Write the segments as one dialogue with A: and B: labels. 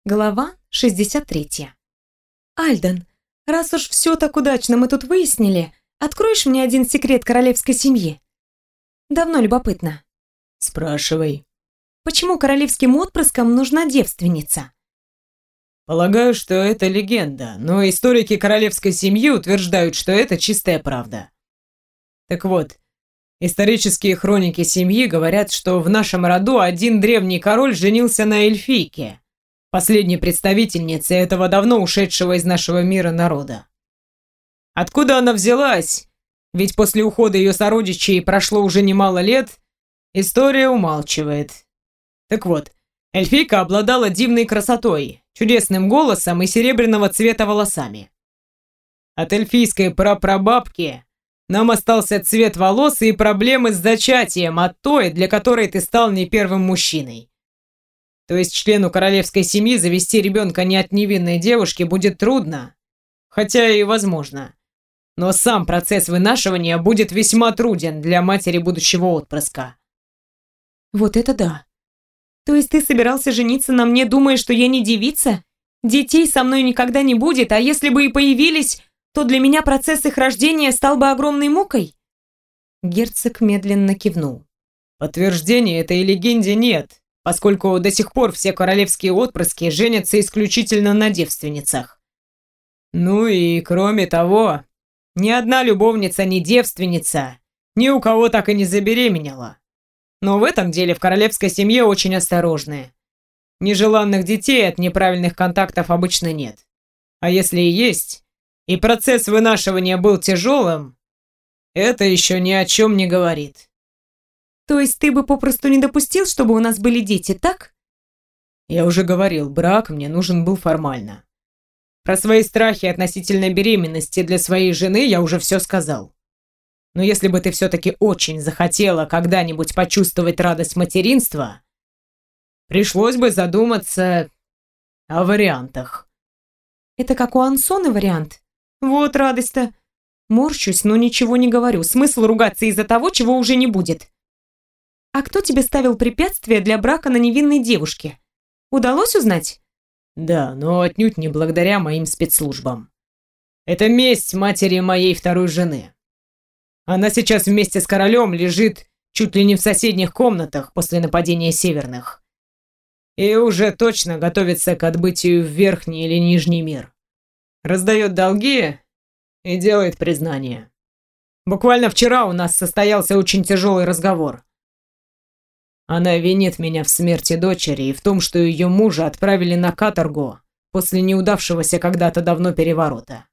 A: Глава 63. Альдан, раз уж все так удачно мы тут выяснили, откроешь мне один секрет королевской семьи? Давно любопытно.
B: Спрашивай.
A: Почему королевским отпрыскам нужна девственница?
B: Полагаю, что это легенда, но историки королевской семьи утверждают, что это чистая правда. Так вот, исторические хроники семьи говорят, что в нашем роду один древний король женился на эльфийке, последней представительнице этого давно ушедшего из нашего мира народа. Откуда она взялась? Ведь после ухода ее сородичей прошло уже немало лет, история умалчивает. Так вот, эльфийка обладала дивной красотой, чудесным голосом и серебряного цвета волосами. От эльфийской прапрабабки нам остался цвет волос и проблемы с зачатием от той, для которой ты стал не первым мужчиной. То есть члену королевской семьи завести ребенка не от невинной девушки будет трудно, хотя и возможно. Но сам процесс вынашивания будет весьма труден для матери будущего отпрыска.
A: Вот это да. То есть ты собирался жениться на мне, думая, что я не девица? Детей со мной никогда не будет, а если бы и появились, то для меня процесс их рождения стал бы огромной мукой? Герцог медленно кивнул.
B: Подтверждения этой легенде нет, поскольку до сих пор все королевские отпрыски женятся исключительно на девственницах. Ну и кроме того, ни одна любовница не девственница, ни у кого так и не забеременела. Но в этом деле в королевской семье очень осторожны. Нежеланных детей от неправильных контактов обычно нет. А если и есть, и процесс вынашивания был тяжелым, это еще ни о чем не говорит.
A: То есть ты бы попросту не допустил, чтобы у нас были дети, так?
B: Я уже говорил, брак мне нужен был формально. Про свои страхи относительно беременности для своей жены я уже все сказал. Но если бы ты все-таки очень захотела когда-нибудь почувствовать радость материнства, пришлось бы задуматься о вариантах.
A: Это как у Ансоны вариант? Вот радость-то. Морщусь, но ничего не говорю. Смысл ругаться из-за того, чего уже не будет. А кто тебе ставил препятствия для брака на невинной девушке? Удалось узнать?
B: Да, но отнюдь не благодаря моим спецслужбам. Это месть матери моей второй жены. Она сейчас вместе с королем лежит чуть ли не в соседних комнатах после нападения северных. И уже точно готовится к отбытию в верхний или нижний мир. Раздает долги и делает признание. Буквально вчера у нас состоялся очень тяжелый разговор. Она винит меня в смерти дочери и в том, что ее мужа отправили на каторгу после неудавшегося когда-то давно переворота.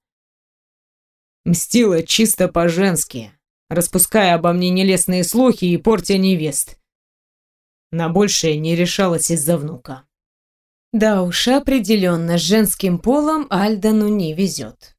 B: Мстила чисто по-женски, распуская обо мне нелестные слухи и портя невест. На большее не решалась из-за внука.
A: Да уж, определенно, с женским полом Альдану не везет.